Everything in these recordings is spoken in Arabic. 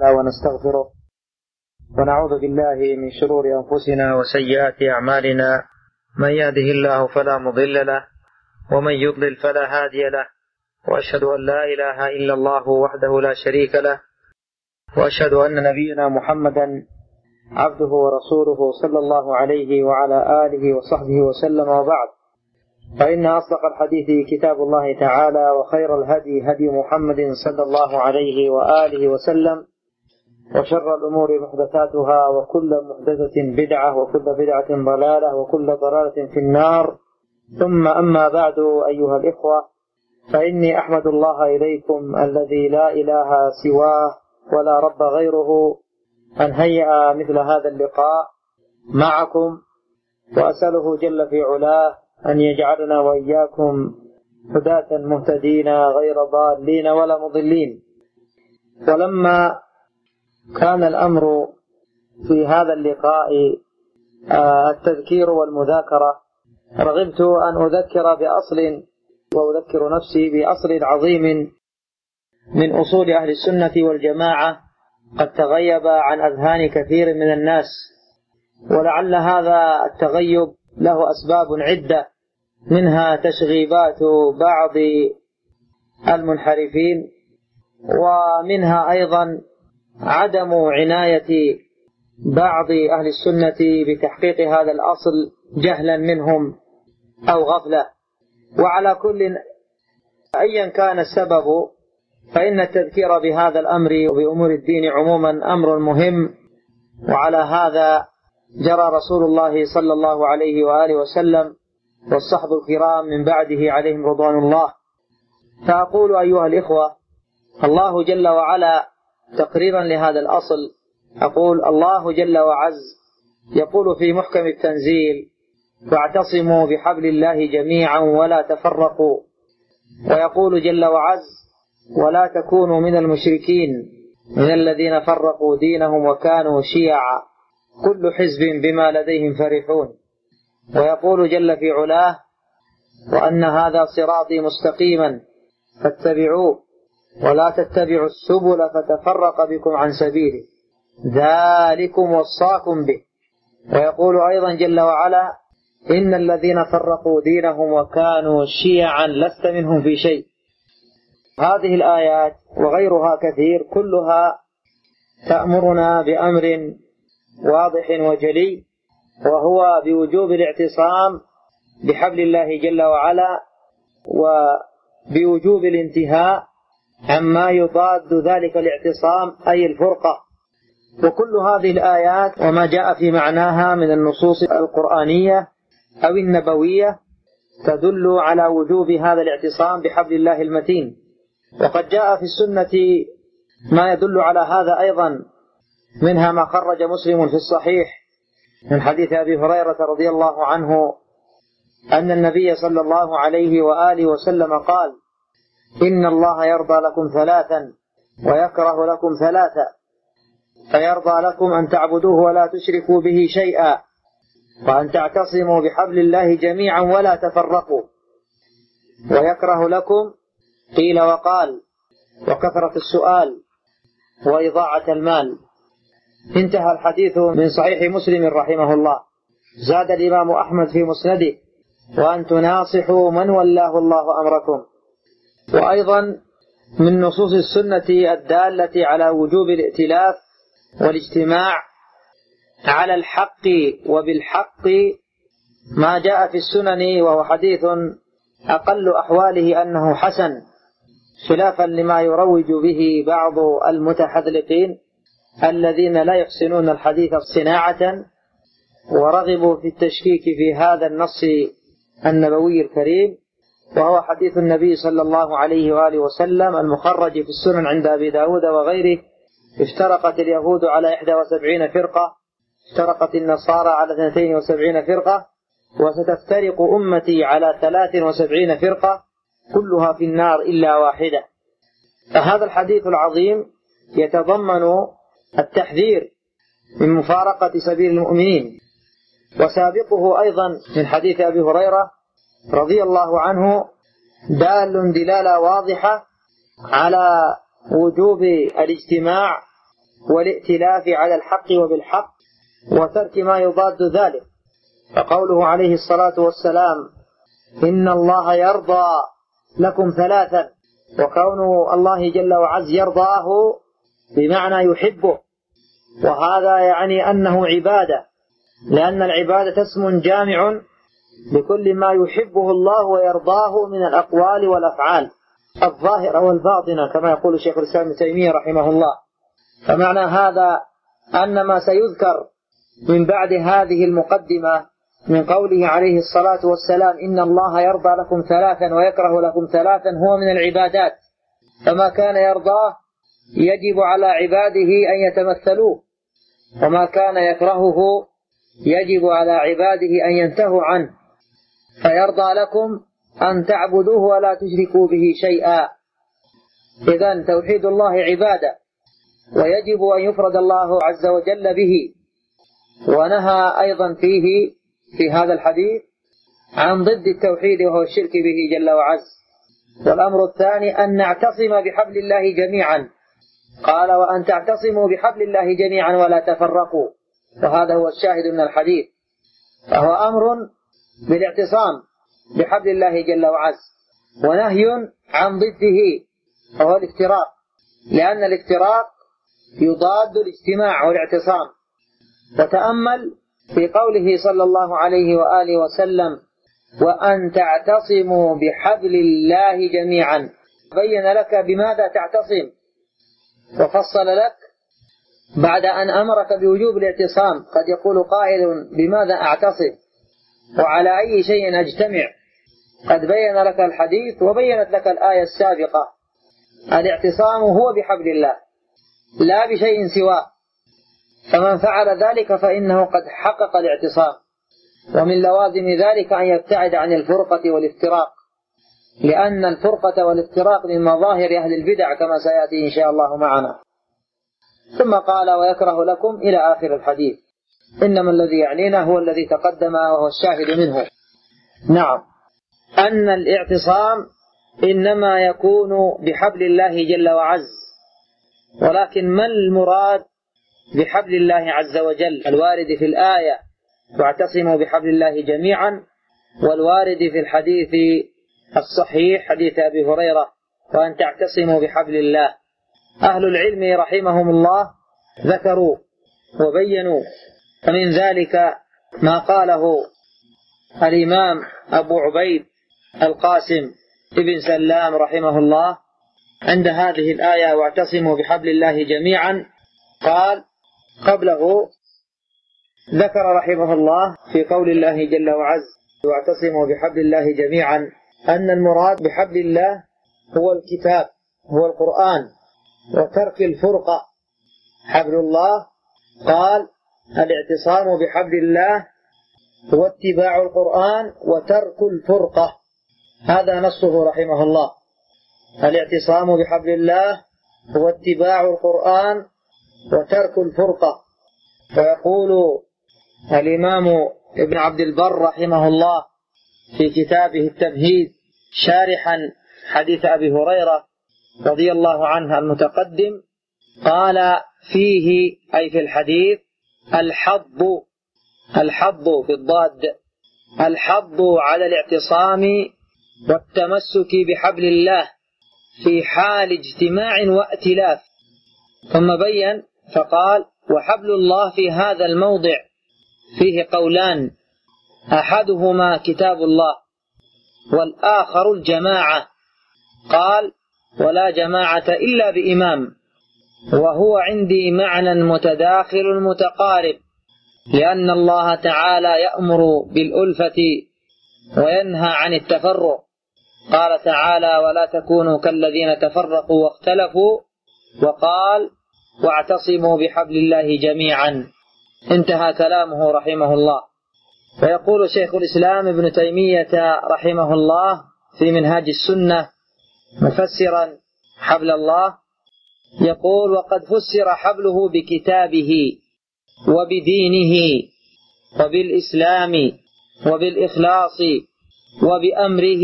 ونستغفره ونعوذ بالله من شرور أنفسنا وسيئات أعمالنا، من يهده الله فلا مضل له ومن يضلل فلا هادي له، وأشهد أن لا إله إلا الله وحده لا شريك له، وأشهد أن نبينا محمدا عبده ورسوله صلى الله عليه وعلى آله وصحبه وسلم. وبعد، فإن أصدق الحديث كتاب الله تعالى، وخير الهدي هدي محمد صلى الله عليه وآله وسلم، وشر الأمور محدثاتها، وكل محدثة بدعة، وكل بدعة ضلالة، وكل ضلالة في النار. ثم أما بعد، أيها الإخوة، فإني أحمد الله إليكم الذي لا إله سواه ولا رب غيره أن هيأ مثل هذا اللقاء معكم، وأسأله جل في علاه أن يجعلنا وإياكم هداة مهتدين غير ضالين ولا مضلين. ولما كان الأمر في هذا اللقاء التذكير والمذاكرة، رغبت أن أذكر بأصل، وأذكر نفسي بأصل عظيم من أصول أهل السنة والجماعة قد تغيب عن أذهان كثير من الناس، ولعل هذا التغيب له أسباب عدة، منها تشغيبات بعض المنحرفين، ومنها أيضا عدم عناية بعض أهل السنة بتحقيق هذا الأصل جهلا منهم أو غفلة. وعلى كل أيا كان السبب، فإن التذكير بهذا الأمر وبأمور الدين عموما أمر مهم، وعلى هذا جرى رسول الله صلى الله عليه وآله وسلم والصحب الكرام من بعده عليهم رضوان الله. فأقول أيها الإخوة، الله جل وعلا تقريرا لهذا الأصل، أقول الله جل وعز يقول في محكم التنزيل: واعتصموا بحبل الله جميعا ولا تفرقوا. ويقول جل وعز: ولا تكونوا من المشركين من الذين فرقوا دينهم وكانوا شيعا كل حزب بما لديهم فرحون. ويقول جل في علاه: وأن هذا صراطي مستقيما فاتبعوه ولا تتبعوا السبل فتفرق بكم عن سبيله ذلكم وصاكم به. ويقول أيضا جل وعلا: إن الذين فرقوا دينهم وكانوا شيعا لست منهم في شيء. هذه الآيات وغيرها كثير كلها تأمرنا بأمر واضح وجلي، وهو بوجوب الاعتصام بحبل الله جل وعلا، وبوجوب الانتهاء عما يضاد ذلك الاعتصام أي الفرقة. وكل هذه الآيات وما جاء في معناها من النصوص القرآنية أو النبوية تدل على وجوب هذا الاعتصام بحبل الله المتين. وقد جاء في السنة ما يدل على هذا أيضا، منها ما خرج مسلم في الصحيح من حديث أبي هريرة رضي الله عنه أن النبي صلى الله عليه وآله وسلم قال: إن الله يرضى لكم ثلاثا ويكره لكم ثلاثا، فيرضى لكم أن تعبدوه ولا تشركوا به شيئا، وأن تعتصموا بحبل الله جميعا ولا تفرقوا، ويكره لكم قيل وقال وكثرة السؤال وإضاعة المال. انتهى الحديث من صحيح مسلم رحمه الله. زاد الإمام أحمد في مسنده: وأن تناصحوا من ولاه الله أمركم. وأيضا من نصوص السنة الدالة على وجوب الائتلاف والاجتماع على الحق وبالحق ما جاء في السنن، وهو حديث أقل أحواله أنه حسن، خلافا لما يروج به بعض المتحذلقين الذين لا يحسنون الحديث صناعة، ورغبوا في التشكيك في هذا النص النبوي الكريم، وهو حديث النبي صلى الله عليه وآله وسلم المخرج في السنن عند أبي داود وغيره: افترقت اليهود على 71 فرقة، افترقت النصارى على 72 فرقة، وستفترق أمتي على 73 فرقة كلها في النار إلا واحدة. فهذا الحديث العظيم يتضمن التحذير من مفارقة سبيل المؤمنين. وسابقه أيضا من حديث أبي هريرة رضي الله عنه دال دلالة واضحة على وجوب الاجتماع والائتلاف على الحق وبالحق وترك ما يضاد ذلك. فقوله عليه الصلاة والسلام إن الله يرضى لكم ثلاثا، وكون الله جل وعز يرضاه بمعنى يحبه، وهذا يعني أنه عبادة، لأن العبادة اسم جامع لكل ما يحبه الله ويرضاه من الأقوال والأفعال الظاهرة والباطنة، كما يقول شيخ الإسلام ابن تيمية رحمه الله. فمعنى هذا أن ما سيذكر من بعد هذه المقدمة من قوله عليه الصلاة والسلام إن الله يرضى لكم ثلاثا ويكره لكم ثلاثا هو من العبادات، فما كان يرضاه يجب على عباده أن يتمثلوه، وما كان يكرهه يجب على عباده أن ينتهوا عنه. فيرضى لكم أن تعبدوه ولا تشركوا به شيئا. إذن توحيد الله عبادة، ويجب أن يفرد الله عز وجل به. ونهى أيضا فيه في هذا الحديث عن ضد التوحيد وهو الشرك به جل وعز. والأمر الثاني أن نعتصم بحبل الله جميعا، قال وأن تعتصموا بحبل الله جميعا ولا تفرقوا، وهذا هو الشاهد من الحديث. فهو أمر بالاعتصام بحبل الله جل وعز، ونهي عن ضده وهو الافتراق، لأن الافتراق يضاد الاجتماع والاعتصام. وتأمل في قوله صلى الله عليه وآله وسلم وأن تعتصموا بحبل الله جميعا، بين لك بماذا تعتصم، وفصل لك بعد أن أمرك بوجوب الاعتصام. قد يقول قائل بماذا أعتصم وعلى أي شيء أجتمع؟ قد بين لك الحديث وبينت لك الآية السابقة. الاعتصام هو بحبل الله لا بشيء سواه، فمن فعل ذلك فإنه قد حقق الاعتصام. ومن لوازم ذلك أن يبتعد عن الفرقة والافتراق، لأن الفرقة والافتراق من مظاهر أهل البدع كما سيأتي إن شاء الله معنا. ثم قال ويكره لكم إلى آخر الحديث. إنما الذي يعنينا هو الذي تقدم وهو الشاهد منه. نعم، أن الاعتصام إنما يكون بحبل الله جل وعز، ولكن ما المراد بحبل الله عز وجل؟ الوارد في الآية واعتصموا بحبل الله جميعا، والوارد في الحديث الصحيح حديث أبي هريرة وأن تعتصموا بحبل الله. أهل العلم رحمهم الله ذكروا وبينوا، فمن ذلك ما قاله الإمام أبو عبيد القاسم ابن سلام رحمه الله عند هذه الآية واعتصموا بحبل الله جميعا. قال قبله ذكر رحمه الله في قول الله جل وعز واعتصموا بحبل الله جميعا أن المراد بحبل الله هو الكتاب، هو القرآن، وترك الفرقة. حبل الله قال الاعتصام بحبل الله هو اتباع القرآن وترك الفرقة، هذا نصه رحمه الله. الاعتصام بحبل الله هو اتباع القرآن وترك الفرقة. ويقول الإمام ابن عبد البر رحمه الله في كتابه التمهيد شارحا حديث أبي هريرة رضي الله عنه المتقدم، قال فيه أي في الحديث الحض في الضاد، الحض على الاعتصام والتمسك بحبل الله في حال اجتماع وائتلاف. ثم بين فقال وحبل الله في هذا الموضع فيه قولان، أحدهما كتاب الله والآخر الجماعة. قال ولا جماعة إلا بإمام، وهو عندي معنى متداخل متقارب، لأن الله تعالى يأمر بالألفة وينهى عن التفرق. قال تعالى ولا تكونوا كالذين تفرقوا واختلفوا، وقال واعتصموا بحبل الله جميعا. انتهى كلامه رحمه الله. ويقول شيخ الإسلام ابن تيمية رحمه الله في منهاج السنة مفسرا حبل الله، يقول وقد فسر حبله بكتابه وبدينه وبالإسلام وبالإخلاص وبأمره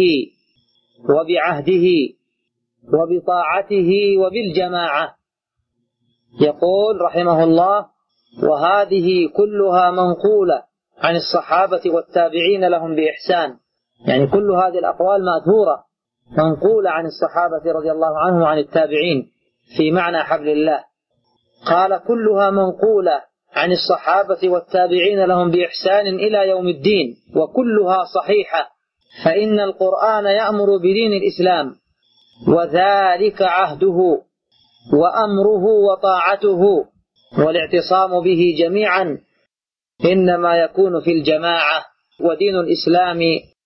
وبعهده وبطاعته وبالجماعة. يقول رحمه الله: وهذه كلها منقولة عن الصحابة والتابعين لهم بإحسان. يعني كل هذه الأقوال مأثورة منقولة عن الصحابة رضي الله عنهم وعن التابعين في معنى حبل الله. قال: كلها منقولة عن الصحابة والتابعين لهم بإحسان إلى يوم الدين، وكلها صحيحة، فإن القرآن يأمر بدين الإسلام، وذلك عهده وأمره وطاعته، والاعتصام به جميعا إنما يكون في الجماعة. ودين الإسلام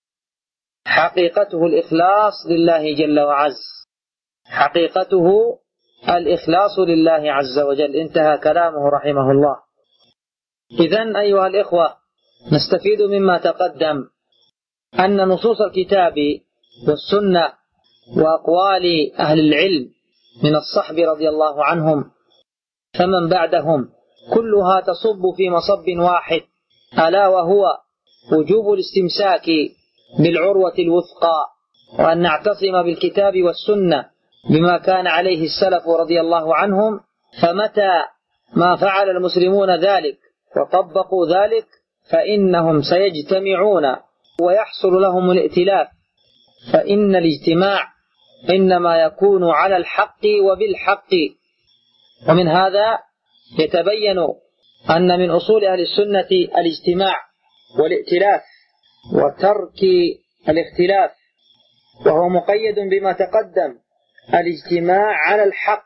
حقيقته الإخلاص لله جل وعز، حقيقته الإخلاص لله عز وجل. انتهى كلامه رحمه الله. إذن أيها الإخوة، نستفيد مما تقدم أن نصوص الكتاب والسنة وأقوال أهل العلم من الصحب رضي الله عنهم فمن بعدهم كلها تصب في مصب واحد، ألا وهو وجوب الاستمساك بالعروة الوثقى، وأن نعتصم بالكتاب والسنة بما كان عليه السلف رضي الله عنهم. فمتى ما فعل المسلمون ذلك وطبقوا ذلك فإنهم سيجتمعون ويحصل لهم الائتلاف، فإن الاجتماع إنما يكون على الحق وبالحق. ومن هذا يتبين أن من أصول أهل السنة الاجتماع والائتلاف وترك الاختلاف، وهو مقيد بما تقدم: الاجتماع على الحق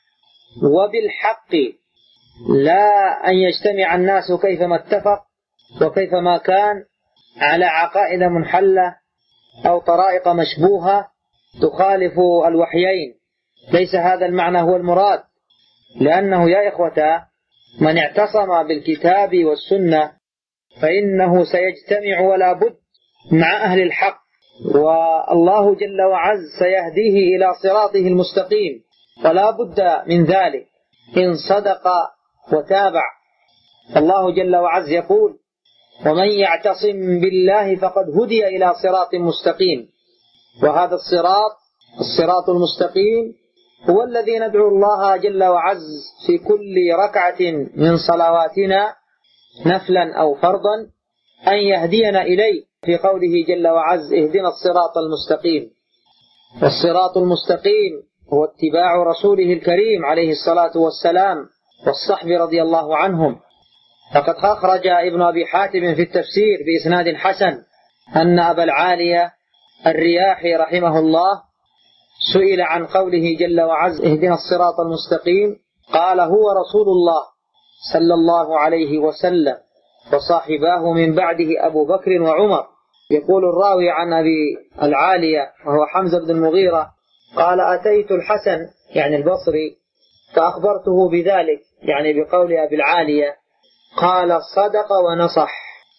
وبالحق، لا أن يجتمع الناس كيفما اتفق وكيفما كان على عقائد منحلة أو طرائق مشبوهة تخالف الوحيين. ليس هذا المعنى هو المراد، لأنه يا إخوة من اعتصم بالكتاب والسنة فإنه سيجتمع ولا بد مع أهل الحق، والله جل وعز سيهديه إلى صراطه المستقيم، فلا بد من ذلك إن صدق وتابع. الله جل وعز يقول: ومن يعتصم بالله فقد هدي إلى صراط مستقيم. وهذا الصراط المستقيم هو الذي ندعو الله جل وعز في كل ركعة من صلواتنا نفلا أو فرضا أن يهدينا إليه، في قوله جل وعز: اهدنا الصراط المستقيم. والصراط المستقيم هو اتباع رسوله الكريم عليه الصلاة والسلام والصحب رضي الله عنهم. فقد أخرج ابن أبي حاتم في التفسير بإسناد حسن أن أبا العالية الرياحي رحمه الله سئل عن قوله جل وعز: اهدنا الصراط المستقيم، قال: هو رسول الله صلى الله عليه وسلم وصاحباه من بعده أبو بكر وعمر. يقول الراوي عن أبي العالية وهو حمزة بن المغيرة قال: أتيت الحسن يعني البصري فأخبرته بذلك، يعني بقول أبي العالية، قال: صدق ونصح،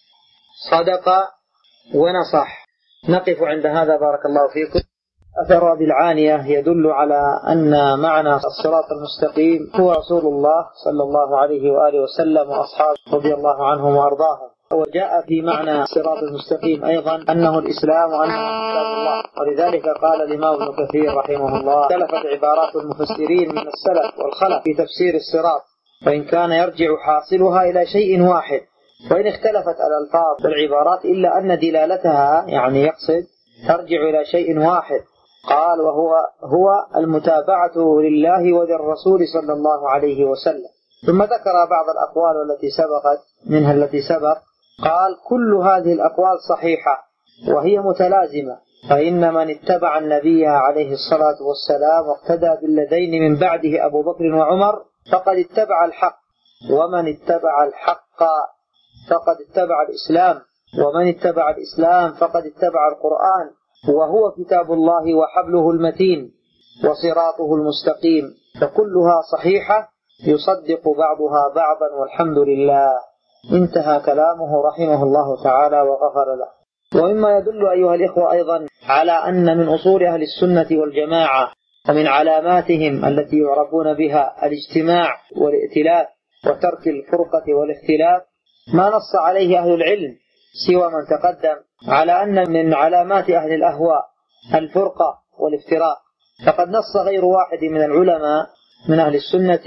صدق ونصح. نقف عند هذا بارك الله فيكم. أثر أبي العالية يدل على أن معنى الصراط المستقيم هو رسول الله صلى الله عليه وآله وسلم وأصحابه رضي الله عنهم وأرضاهم. وجاء في معنى الصراط المستقيم أيضا أنه الإسلام وأنه كتاب الله، ولذلك قال الإمام ابن كثير رحمه الله: اختلفت عبارات المفسرين من السلف والخلف في تفسير الصراط، وإن كان يرجع حاصلها إلى شيء واحد، وإن اختلفت الألفاظ والعبارات إلا أن دلالتها يعني يقصد ترجع إلى شيء واحد. قال: وهو المتابعة لله وللرسول صلى الله عليه وسلم. ثم ذكر بعض الأقوال التي سبقت منها التي سبق، قال: كل هذه الأقوال صحيحة وهي متلازمة، فإن من اتبع النبي عليه الصلاة والسلام واقتدى بالذين من بعده أبو بكر وعمر فقد اتبع الحق، ومن اتبع الحق فقد اتبع الإسلام، ومن اتبع الإسلام فقد اتبع القرآن، وهو كتاب الله وحبله المتين وصراطه المستقيم، فكلها صحيحة يصدق بعضها بعضا والحمد لله. انتهى كلامه رحمه الله تعالى وغفر له. ومما يدل أيها الإخوة أيضا على أن من أصول أهل السنة والجماعة ومن علاماتهم التي يعرفون بها الاجتماع والائتلاف وترك الفرقة والاختلاف ما نص عليه أهل العلم سوى من تقدم، على أن من علامات أهل الأهواء الفرقة والافتراق. فقد نص غير واحد من العلماء من أهل السنة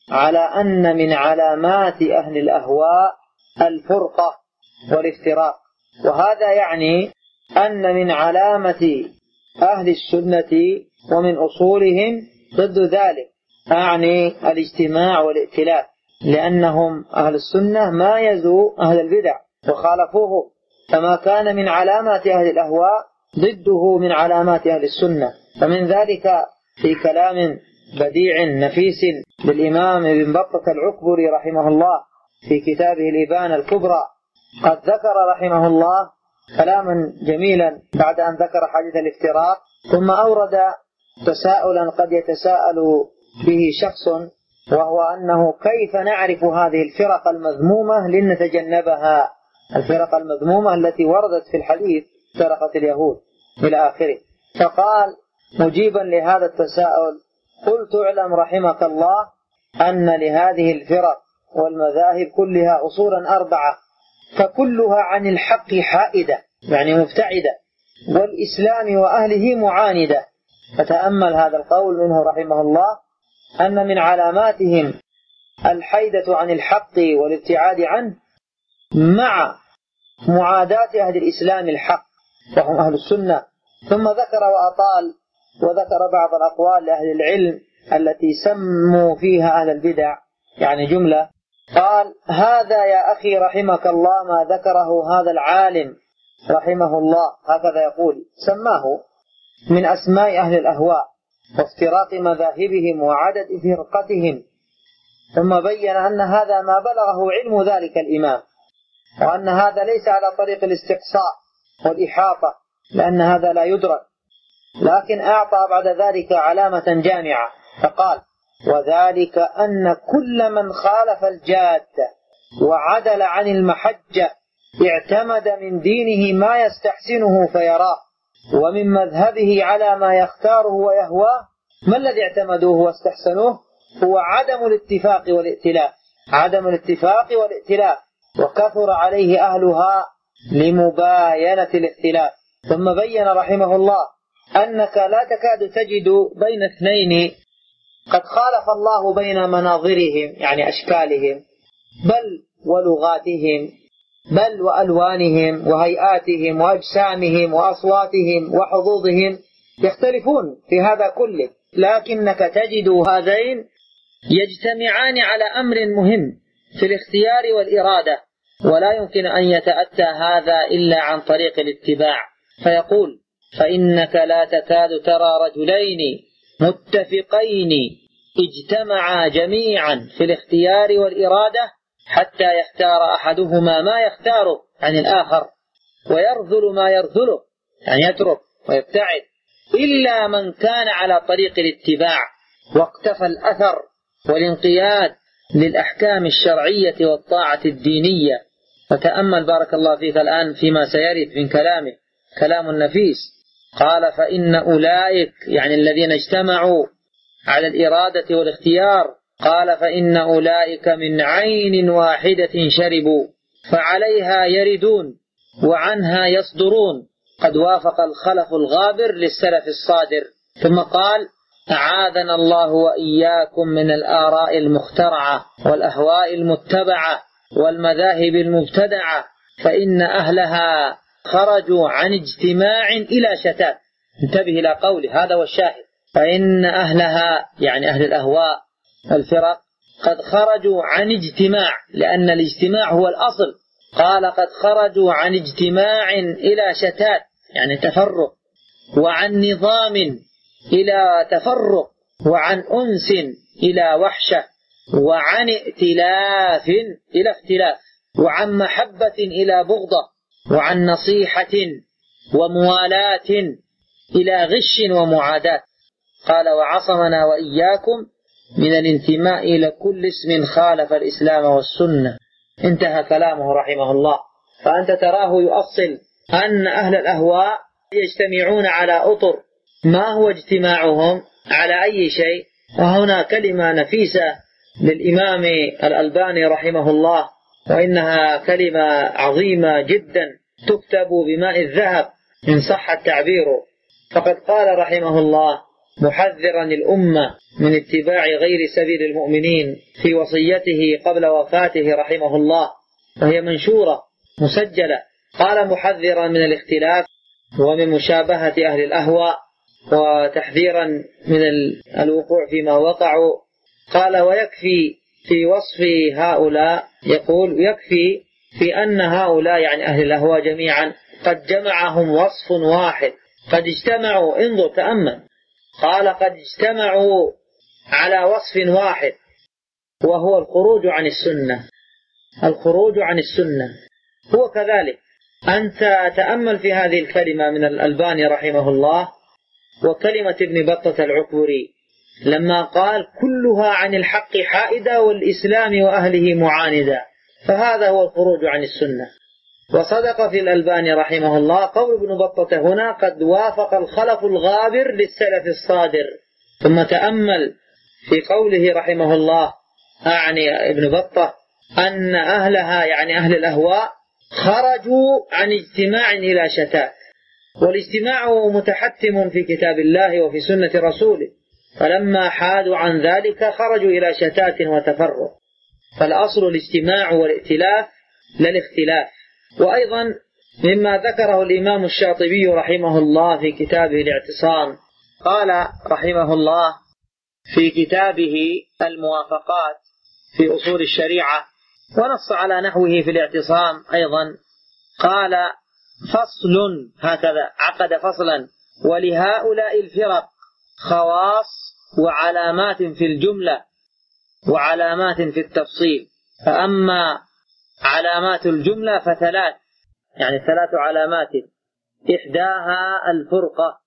على أن من علامات أهل الأهواء الفرقة والافتراق، وهذا يعني أن من علامة أهل السنة ومن أصولهم ضد ذلك، أعني الاجتماع والائتلاف، لأنهم أهل السنة مايزوا أهل البدع وخالفوه، فما كان من علامات أهل الأهواء ضده من علامات أهل السنة. فمن ذلك في كلام بديع نفيس للإمام ابن بطة العكبري رحمه الله في كتابه الإبانة الكبرى، قد ذكر رحمه الله كلاما جميلا بعد أن ذكر حديث الافتراق، ثم أورد تساؤلا قد يتساءل به شخص، وهو أنه كيف نعرف هذه الفرق المذمومة لنتجنبها، الفرق المذمومة التي وردت في الحديث فرقة اليهود إلى آخره. فقال مجيبا لهذا التساؤل: قلت اعلم رحمك الله أن لهذه الفرق والمذاهب كلها أصولا 4، فكلها عن الحق حائدة، يعني مبتعدة، والإسلام وأهله معاندة. فتأمل هذا القول منه رحمه الله، أن من علاماتهم الحيدة عن الحق والابتعاد عنه مع معاداة أهل الإسلام الحق وهم أهل السنة. ثم ذكر وأطال وذكر بعض الأقوال لأهل العلم التي سموا فيها أهل البدع، يعني جملة. قال: هذا يا أخي رحمك الله ما ذكره هذا العالم رحمه الله، هكذا يقول، سماه من أسماء أهل الأهواء وافتراق مذاهبهم وعدد فرقتهم، ثم بين أن هذا ما بلغه علم ذلك الإمام، وأن هذا ليس على طريق الاستقصاء والإحاطة، لأن هذا لا يدرك، لكن أعطى بعد ذلك علامة جامعة فقال: وذلك أن كل من خالف الجادة وعدل عن المحجة اعتمد من دينه ما يستحسنه فيراه، ومن مذهبه على ما يختاره ويهواه. ما الذي اعتمدوه واستحسنوه؟ هو عدم الاتفاق والائتلاف، عدم الاتفاق والائتلاف، وكثر عليه أهلها لمباينة الاختلاف. ثم بين رحمه الله أنك لا تكاد تجد بين اثنين قد خالف الله بين مناظرهم، يعني أشكالهم، بل ولغاتهم، بل وألوانهم وهيئاتهم وأجسامهم وأصواتهم وحظوظهم، يختلفون في هذا كله، لكنك تجد هذين يجتمعان على أمر مهم في الاختيار والإرادة، ولا يمكن أن يتأتى هذا إلا عن طريق الاتباع. فيقول: فإنك لا تكاد ترى رجلين متفقين اجتمعا جميعا في الاختيار والإرادة حتى يختار أحدهما ما يختاره عن الآخر ويرذل ما يرذله، يعني يترك ويبتعد، إلا من كان على طريق الاتباع واقتفى الأثر والانقياد للأحكام الشرعية والطاعة الدينية. فتأمل بارك الله فيك الآن فيما سيرد من كلامه، كلام النفيس. قال: فإن أولئك، يعني الذين اجتمعوا على الإرادة والاختيار، قال: فإن أولئك من عين واحدة شربوا فعليها يردون وعنها يصدرون، قد وافق الخلف الغابر للسلف الصادر. ثم قال: أعاذنا الله وإياكم من الآراء المخترعة والأهواء المتبعة والمذاهب المبتدعة، فإن أهلها خرجوا عن اجتماع إلى شتات. انتبه إلى قوله، هذا والشاهد: فإن أهلها، يعني أهل الأهواء الفرق، قد خرجوا عن اجتماع، لأن الاجتماع هو الأصل. قال: قد خرجوا عن اجتماع إلى شتات، يعني تفرق، وعن نظام إلى تفرق، وعن أنس إلى وحشة، وعن ائتلاف إلى اختلاف، وعن محبة إلى بغضة، وعن نصيحة وموالاة إلى غش ومعاداة. قال: وعصمنا وإياكم من الانتماء إلى كل اسم خالف الإسلام والسنة. انتهى كلامه رحمه الله. فأنت تراه يؤصل أن أهل الأهواء يجتمعون على أطر، ما هو اجتماعهم على أي شيء؟ وهنا كلمة نفيسة للإمام الألباني رحمه الله، وإنها كلمة عظيمة جدا تكتب بماء الذهب إن صح التعبير. فقد قال رحمه الله: محذرا الأمة من اتباع غير سبيل المؤمنين في وصيته قبل وفاته رحمه الله، وهي منشورة مسجلة. قال محذرا من الاختلاف ومن مشابهة أهل الأهواء، وتحذيرا من الوقوع فيما وقعوا. قال ويكفي في وصف هؤلاء، يقول يكفي في أن هؤلاء يعني أهل الأهواء جميعا قد جمعهم وصف واحد، قد اجتمعوا، انظر تأمل، قال قد اجتمعوا على وصف واحد وهو الخروج عن السنة. الخروج عن السنة هو كذلك. أنت تأمل في هذه الكلمة من الألباني رحمه الله وكلمة ابن بطة العكبري لما قال كلها عن الحق حائدة والإسلام وأهله معاندة، فهذا هو الخروج عن السنة. وصدق في الألباني رحمه الله قول ابن بطة هنا قد وافق الخلف الغابر للسلف الصادر. ثم تأمل في قوله رحمه الله أعني ابن بطة أن أهلها يعني أهل الأهواء خرجوا عن اجتماع إلى شتات، والاجتماع متحتم في كتاب الله وفي سنة رسوله، فلما حادوا عن ذلك خرجوا إلى شتات وتفرق. فالأصل الاجتماع والائتلاف لا الاختلاف. وأيضا مما ذكره الإمام الشاطبي رحمه الله في كتابه الاعتصام، قال رحمه الله في كتابه الموافقات في أصول الشريعة، ونص على نحوه في الاعتصام أيضا، قال فصل، هكذا عقد فصلا، ولهؤلاء الفرق خواص وعلامات في الجملة وعلامات في التفصيل. فأما علامات الجملة فثلاث، يعني 3 علامات، إحداها الفرقة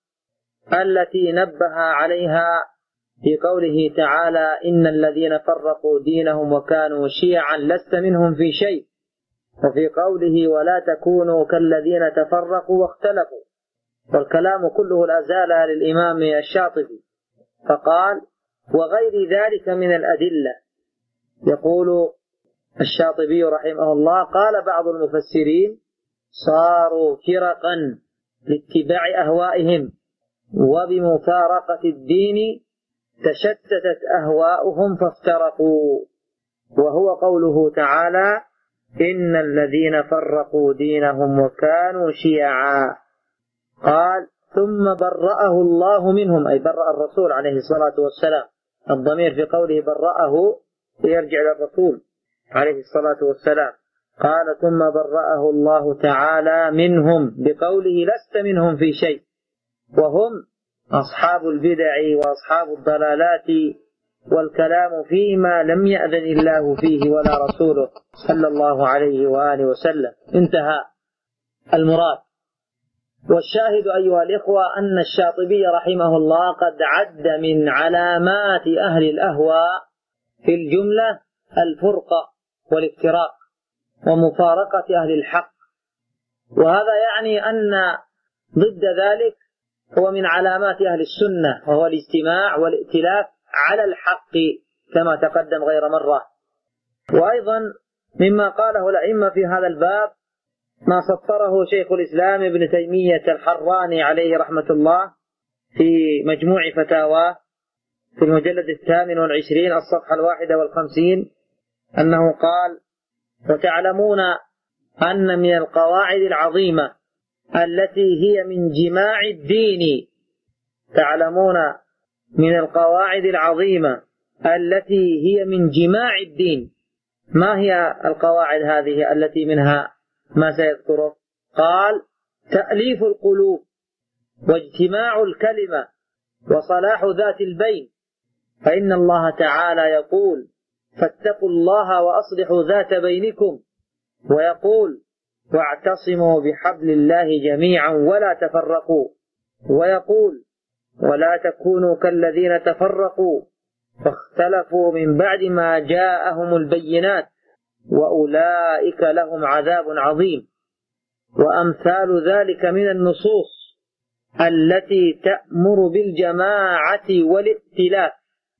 التي نبه عليها في قوله تعالى إن الذين فرقوا دينهم وكانوا شيعا لست منهم في شيء، وفي قوله ولا تكونوا كالذين تفرقوا واختلفوا. والكلام كله لا زال للإمام الشاطبي، فقال وغير ذلك من الأدلة. يقول الشاطبي رحمه الله قال بعض المفسرين صاروا فرقا لاتباع أهوائهم، وبمفارقة الدين تشتتت أهواؤهم فافترقوا، وهو قوله تعالى إن الذين فرقوا دينهم وكانوا شيعا. قال ثم برأه الله منهم، أي برأ الرسول عليه الصلاة والسلام. الضمير في قوله برأه يرجع للرسول عليه الصلاة والسلام. قال ثم برأه الله تعالى منهم بقوله لست منهم في شيء، وهم أصحاب البدع وأصحاب الضلالات، والكلام فيما لم يأذن الله فيه ولا رسوله صلى الله عليه وآله وسلم. انتهى المراد. والشاهد أيها الإخوة أن الشاطبي رحمه الله قد عد من علامات أهل الأهواء في الجملة الفرقة والافتراق ومفارقة أهل الحق، وهذا يعني أن ضد ذلك هو من علامات أهل السنة، وهو الاجتماع والائتلاف على الحق كما تقدم غير مرة. وأيضا مما قاله الأئمة في هذا الباب ما سطره شيخ الإسلام ابن تيمية الحراني عليه رحمة الله في مجموع فتاواه في المجلد 28 الصفحة 51، أنه قال وتعلمون أن من القواعد العظيمة التي هي من جماع الدين، تعلمون من القواعد العظيمة التي هي من جماع الدين. ما هي القواعد هذه التي منها ما سيذكره؟ قال تأليف القلوب واجتماع الكلمة وصلاح ذات البين، فإن الله تعالى يقول فاتقوا الله وأصلحوا ذات بينكم، ويقول واعتصموا بحبل الله جميعا ولا تفرقوا، ويقول ولا تكونوا كالذين تفرقوا فاختلفوا من بعد ما جاءهم البينات وأولئك لهم عذاب عظيم. وأمثال ذلك من النصوص التي تأمر بالجماعة والائتلاف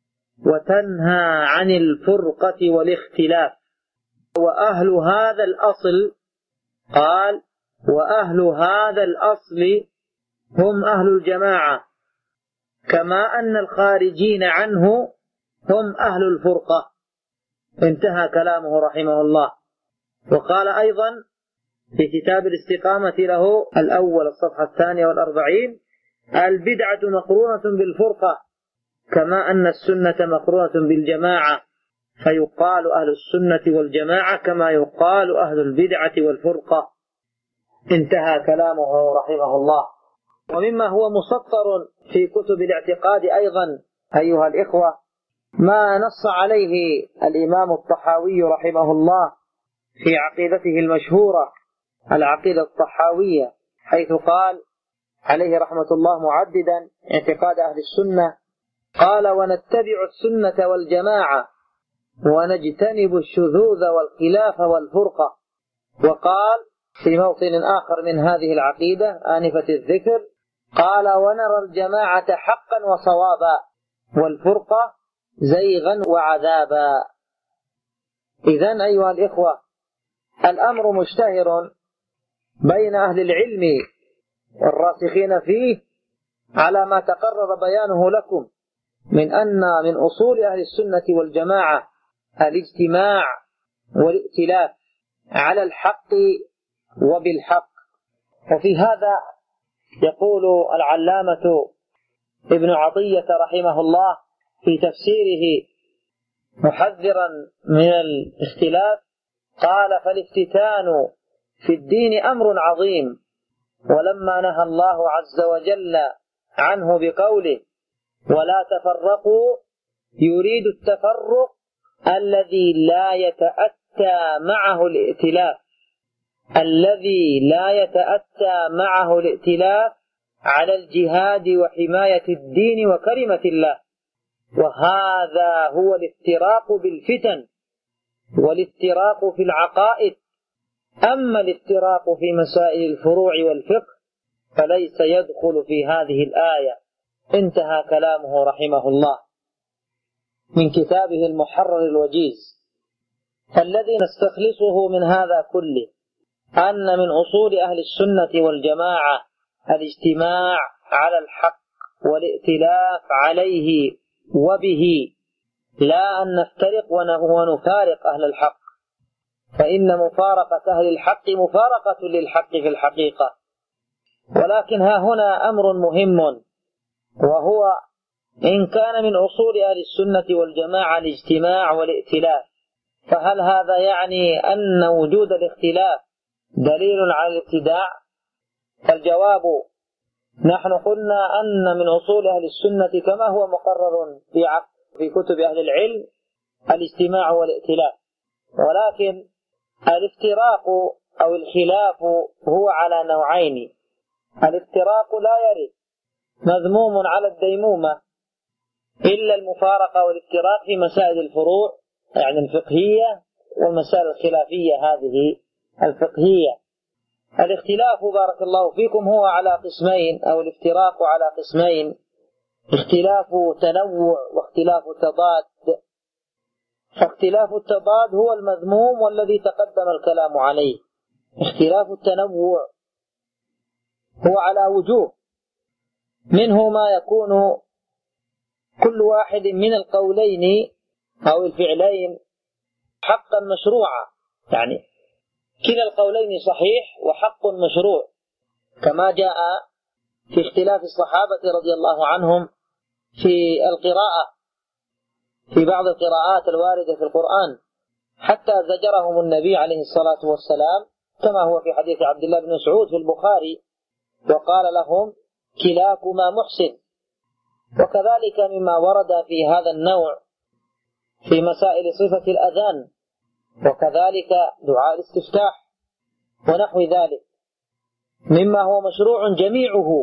وتنهى عن الفرقة والاختلاف. وأهل هذا الأصل، قال وأهل هذا الأصل هم أهل الجماعة كما أن الخارجين عنه هم أهل الفرقة. انتهى كلامه رحمه الله. وقال أيضا في كتاب الاستقامة له الأول الصفحة 42: البدعة مقرونة بالفرقة كما أن السنة مقرونة بالجماعة، فيقال أهل السنة والجماعة كما يقال أهل البدعة والفرقة. انتهى كلامه رحمه الله. ومما هو مسطر في كتب الاعتقاد أيضا أيها الإخوة ما نص عليه الإمام الطحاوي رحمه الله في عقيدته المشهورة العقيدة الطحاوية، حيث قال عليه رحمة الله معددا اعتقاد أهل السنة، قال: ونتبع السنة والجماعة ونجتنب الشذوذ والخلاف والفرقة. وقال في موطن آخر من هذه العقيدة آنفة الذكر، قال: ونرى الجماعة حقا وصوابا والفرقة زيغا وعذابا. إذن أيها الإخوة الأمر مشتهر بين أهل العلم والراسخين فيه على ما تقرر بيانه لكم من أن من أصول أهل السنة والجماعة الاجتماع والائتلاف على الحق وبالحق. وفي هذا يقول العلامة ابن عطية رحمه الله في تفسيره محذرا من الاختلاف، قال: فالافتتان في الدين أمر عظيم، ولما نهى الله عز وجل عنه بقوله: ولا تفرقوا، يريد التفرق الذي لا يتأتى معه الائتلاف، الذي لا يتأتى معه الائتلاف على الجهاد وحماية الدين وكلمة الله. وهذا هو الافتراق بالفتن والافتراق في العقائد. أما الافتراق في مسائل الفروع والفقه فليس يدخل في هذه الآية. انتهى كلامه رحمه الله من كتابه المحرر الوجيز. فالذي نستخلصه من هذا كله أن من أصول أهل السنة والجماعة الاجتماع على الحق والائتلاف عليه وبه، لا أن نفترق ونفارق أهل الحق، فإن مفارقة أهل الحق مفارقة للحق في الحقيقة. ولكن ها هنا أمر مهم، وهو إن كان من أصول أهل السنة والجماعة الاجتماع والائتلاف، فهل هذا يعني أن وجود الاختلاف دليل على الابتداع؟ فالجواب: نحن قلنا أن من أصول أهل السنة كما هو مقرر في كتب أهل العلم الاجتماع والائتلاف، ولكن الافتراق أو الخلاف هو على نوعين. الافتراق لا يرد مذموم على الديمومة إلا المفارقة والافتراق في مسائل الفروع يعني الفقهية والمسائل الخلافية هذه الفقهية. الاختلاف بارك الله فيكم هو على قسمين، أو الافتراق على قسمين: اختلاف تنوع واختلاف تضاد. فاختلاف التضاد هو المذموم والذي تقدم الكلام عليه. اختلاف التنوع هو على وجوه، منه ما يكون كل واحد من القولين أو الفعلين حقا مشروعا، يعني كلا القولين صحيح وحق مشروع، كما جاء في اختلاف الصحابة رضي الله عنهم في القراءة في بعض القراءات الواردة في القرآن، حتى زجرهم النبي عليه الصلاة والسلام كما هو في حديث عبد الله بن مسعود في البخاري، وقال لهم: كلاكما محسن. وكذلك مما ورد في هذا النوع في مسائل صفة الأذان، وكذلك دعاء الاستفتاح ونحو ذلك مما هو مشروع جميعه.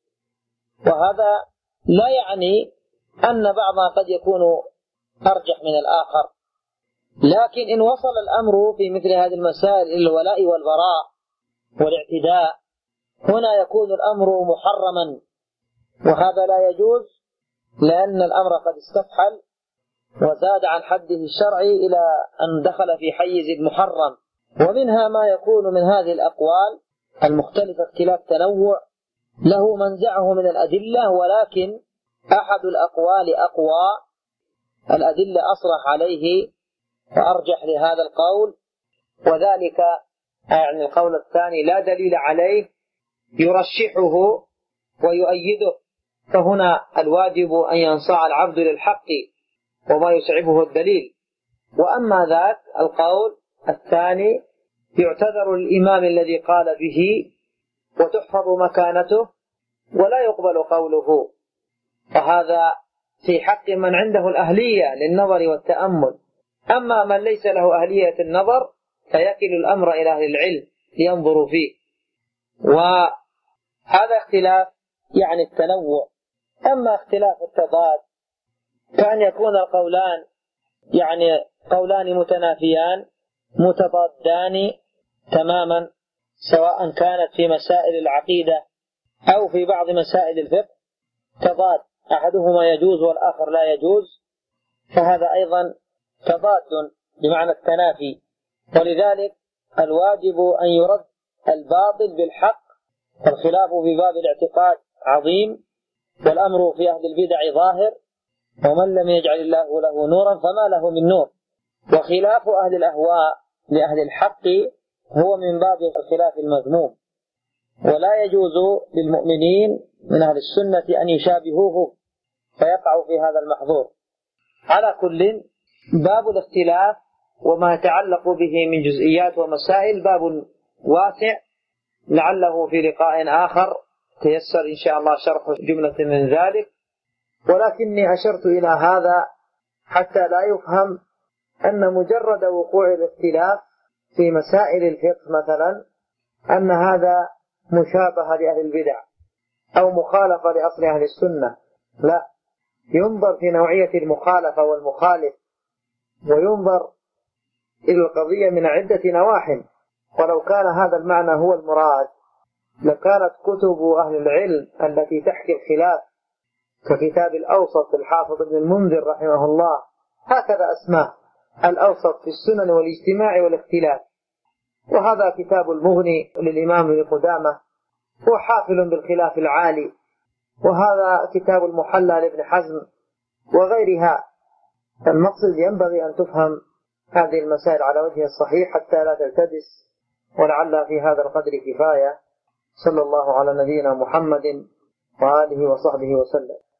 وهذا لا يعني أن بعضها قد يكون أرجح من الآخر، لكن إن وصل الأمر في مثل هذه المسائل إلى الولاء والبراء والاعتداء، هنا يكون الأمر محرما، وهذا لا يجوز، لأن الأمر قد استفحل وزاد عن حده الشرعي إلى أن دخل في حيز المحرم. ومنها ما يكون من هذه الأقوال المختلفة اختلاف تنوع له منزعه من الأدلة، ولكن أحد الأقوال أقوى، الأدلة أصرح عليه وأرجح لهذا القول، وذلك يعني القول الثاني لا دليل عليه يرشحه ويؤيده، فهنا الواجب أن ينصاع العبد للحق وما يسعبه الدليل. وأما ذاك القول الثاني يعتذر الإمام الذي قال به وتحفظ مكانته ولا يقبل قوله، فهذا في حق من عنده الأهلية للنظر والتأمل. أما من ليس له أهلية النظر فيكل الأمر إلى أهل العلم لينظروا فيه. وهذا اختلاف يعني التنوع. أما اختلاف التضاد كأن يكون القولان يعني قولان متنافيان متضادان تماما، سواء كانت في مسائل العقيدة أو في بعض مسائل الفقه، تضاد أحدهما يجوز والآخر لا يجوز، فهذا أيضا تضاد بمعنى التنافي. ولذلك الواجب أن يرد الباطل بالحق. الخلاف في باب الاعتقاد عظيم، والأمر في أهل البدع ظاهر، ومن لم يجعل الله له نورا فما له من نور. وخلاف أهل الأهواء لأهل الحق هو من باب الخلاف المذموم، ولا يجوز للمؤمنين من أهل السنة أن يشابهوه فيقعوا في هذا المحظور. على كل، باب الاختلاف وما يتعلق به من جزئيات ومسائل باب واسع، لعله في لقاء آخر تيسر إن شاء الله شرح جملة من ذلك، ولكني أشرت إلى هذا حتى لا يفهم أن مجرد وقوع الاختلاف في مسائل الفقه مثلا أن هذا مشابهة لأهل البدع أو مخالفة لأصل أهل السنة. لا، ينظر في نوعية المخالفة والمخالف، وينظر إلى القضية من عدة نواحٍ. ولو كان هذا المعنى هو المراد لكانت كتب أهل العلم التي تحكي الخلاف ككتاب الأوسط الحافظ ابن المنذر رحمه الله، هكذا أسماه الأوسط في السنن والاجتماع والاختلاف، وهذا كتاب المغني للإمام ابن قدامة هو حافل بالخلاف العالي، وهذا كتاب المحلى لابن حزم وغيرها. المقصد ينبغي أن تفهم هذه المسائل على وجه الصحيح حتى لا تلتبس، ولعل في هذا القدر كفاية. صلى الله على نبينا محمد وآله وصحبه وسلم.